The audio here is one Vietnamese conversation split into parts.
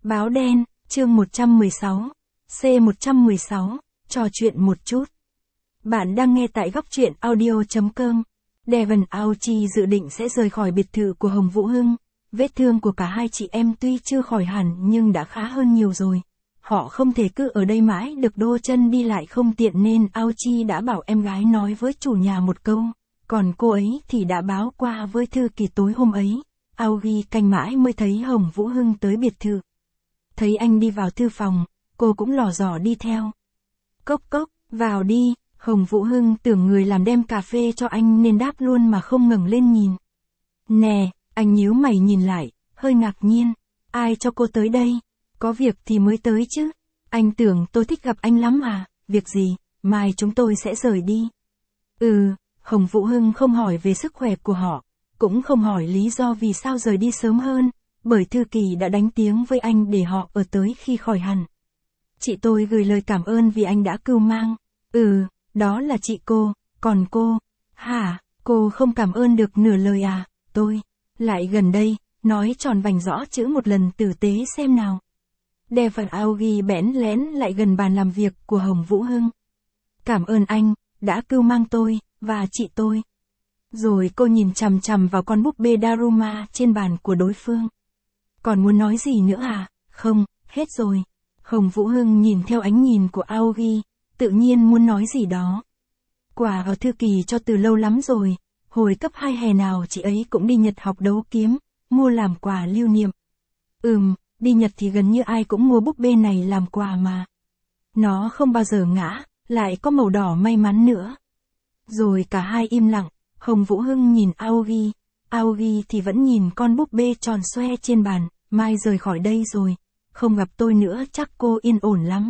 Báo đen, chương 116, C116, trò chuyện một chút. Bạn đang nghe tại góc truyện audio.com. Devon Aochi dự định sẽ rời khỏi biệt thự của Hồng Vũ Hưng. Vết thương của cả hai chị em tuy chưa khỏi hẳn nhưng đã khá hơn nhiều rồi. Họ không thể cứ ở đây mãi được, đô chân đi lại không tiện nên Aochi đã bảo em gái nói với chủ nhà một câu. Còn cô ấy thì đã báo qua với thư ký tối hôm ấy. Aogi canh mãi mới thấy Hồng Vũ Hưng tới biệt thự. Thấy anh đi vào thư phòng, cô cũng lò dò đi theo. Cốc cốc, vào đi. Hồng Vũ Hưng tưởng người làm đem cà phê cho anh nên đáp luôn mà không ngẩng lên nhìn. Nè, anh nhíu mày nhìn lại, hơi ngạc nhiên. Ai cho cô tới đây? Có việc thì mới tới chứ. Anh tưởng tôi thích gặp anh lắm à? Việc gì? Mai chúng tôi sẽ rời đi. Hồng Vũ Hưng không hỏi về sức khỏe của họ, cũng không hỏi lý do vì sao rời đi sớm hơn, bởi thư ký đã đánh tiếng với anh để họ ở tới khi khỏi hẳn. Chị tôi gửi lời cảm ơn vì anh đã cưu mang. Đó là chị cô, còn cô? Hả, cô không cảm ơn được nửa lời à? Tôi, lại gần đây, nói tròn vành rõ chữ một lần tử tế xem nào. Devon Aogi bẽn lén lại gần bàn làm việc của Hồng Vũ Hưng. Cảm ơn anh, đã cưu mang tôi, và chị tôi. Rồi cô nhìn chằm chằm vào con búp bê Daruma trên bàn của đối phương. Còn muốn nói gì nữa à? Không, hết rồi. Hồng Vũ Hưng nhìn theo ánh nhìn của Aogi, tự nhiên muốn nói gì đó. Quà ở thư kỳ cho từ lâu lắm rồi, hồi cấp 2 hè nào chị ấy cũng đi Nhật học đấu kiếm, mua làm quà lưu niệm. Đi Nhật thì gần như ai cũng mua búp bê này làm quà mà. Nó không bao giờ ngã, lại có màu đỏ may mắn nữa. Rồi cả hai im lặng, Hồng Vũ Hưng nhìn Aogi, Aogi thì vẫn nhìn con búp bê tròn xoe trên bàn. Mai rời khỏi đây rồi, không gặp tôi nữa chắc cô yên ổn lắm.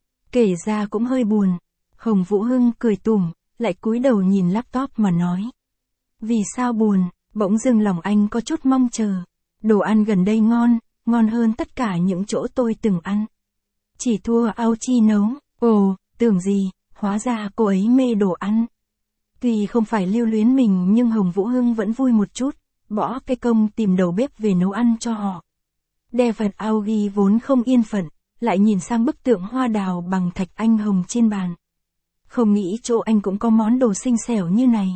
Kể ra cũng hơi buồn. Hồng Vũ Hưng cười tủm, lại cúi đầu nhìn laptop mà nói. Vì sao buồn? Bỗng dưng lòng anh có chút mong chờ. Đồ ăn gần đây ngon, ngon hơn tất cả những chỗ tôi từng ăn. Chỉ thua Aochi nấu. Ồ, tưởng gì, hóa ra cô ấy mê đồ ăn. Tuy không phải lưu luyến mình nhưng Hồng Vũ Hưng vẫn vui một chút, bỏ cái công tìm đầu bếp về nấu ăn cho họ. Devon Aogi vốn không yên phận, lại nhìn sang bức tượng hoa đào bằng thạch anh hồng trên bàn. Không nghĩ chỗ anh cũng có món đồ xinh xẻo như này.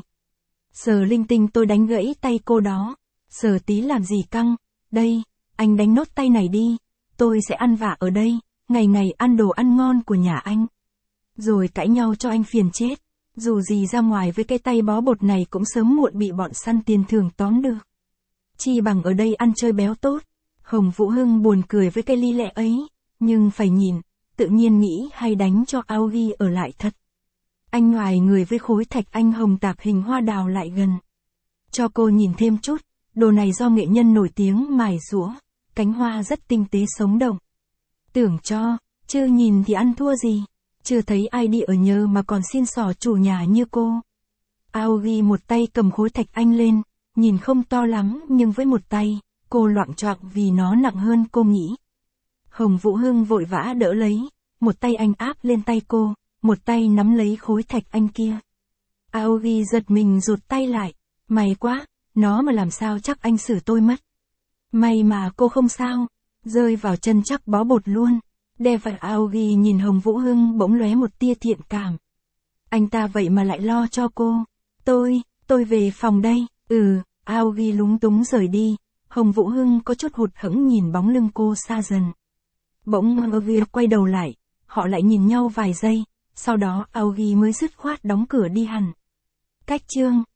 Sờ linh tinh tôi đánh gãy tay cô đó. Sờ tí làm gì căng. Đây, anh đánh nốt tay này đi. Tôi sẽ ăn vạ ở đây, ngày ngày ăn đồ ăn ngon của nhà anh. Rồi cãi nhau cho anh phiền chết. Dù gì ra ngoài với cái tay bó bột này cũng sớm muộn bị bọn săn tiền thưởng tóm được. Chi bằng ở đây ăn chơi béo tốt. Hồng Vũ Hưng buồn cười với cái ly lẹ ấy, nhưng phải nhìn, tự nhiên nghĩ hay đánh cho Aogi ở lại thật. Anh ngoài người với khối thạch anh hồng tạp hình hoa đào lại gần. Cho cô nhìn thêm chút, đồ này do nghệ nhân nổi tiếng mài rũa, cánh hoa rất tinh tế sống động. Tưởng cho, chưa nhìn thì ăn thua gì, chưa thấy ai đi ở nhờ mà còn xin xỏ chủ nhà như cô. Aogi một tay cầm khối thạch anh lên, nhìn không to lắm nhưng với một tay, cô loạng choạng vì nó nặng hơn cô nghĩ. Hồng Vũ Hưng vội vã đỡ lấy, một tay anh áp lên tay cô, một tay nắm lấy khối thạch anh kia. Aogi giật mình rụt tay lại, may quá, nó mà làm sao chắc anh xử tôi mất. May mà cô không sao, rơi vào chân chắc bó bột luôn. Devon Aogi nhìn Hồng Vũ Hưng bỗng lóe một tia thiện cảm. Anh ta vậy mà lại lo cho cô. Tôi về phòng đây. Aogi lúng túng rời đi. Hồng Vũ Hưng có chút hụt hẫng nhìn bóng lưng cô xa dần. Bỗng Aogi quay đầu lại, họ lại nhìn nhau vài giây, sau đó Aogi mới dứt khoát đóng cửa đi hẳn. Cách chương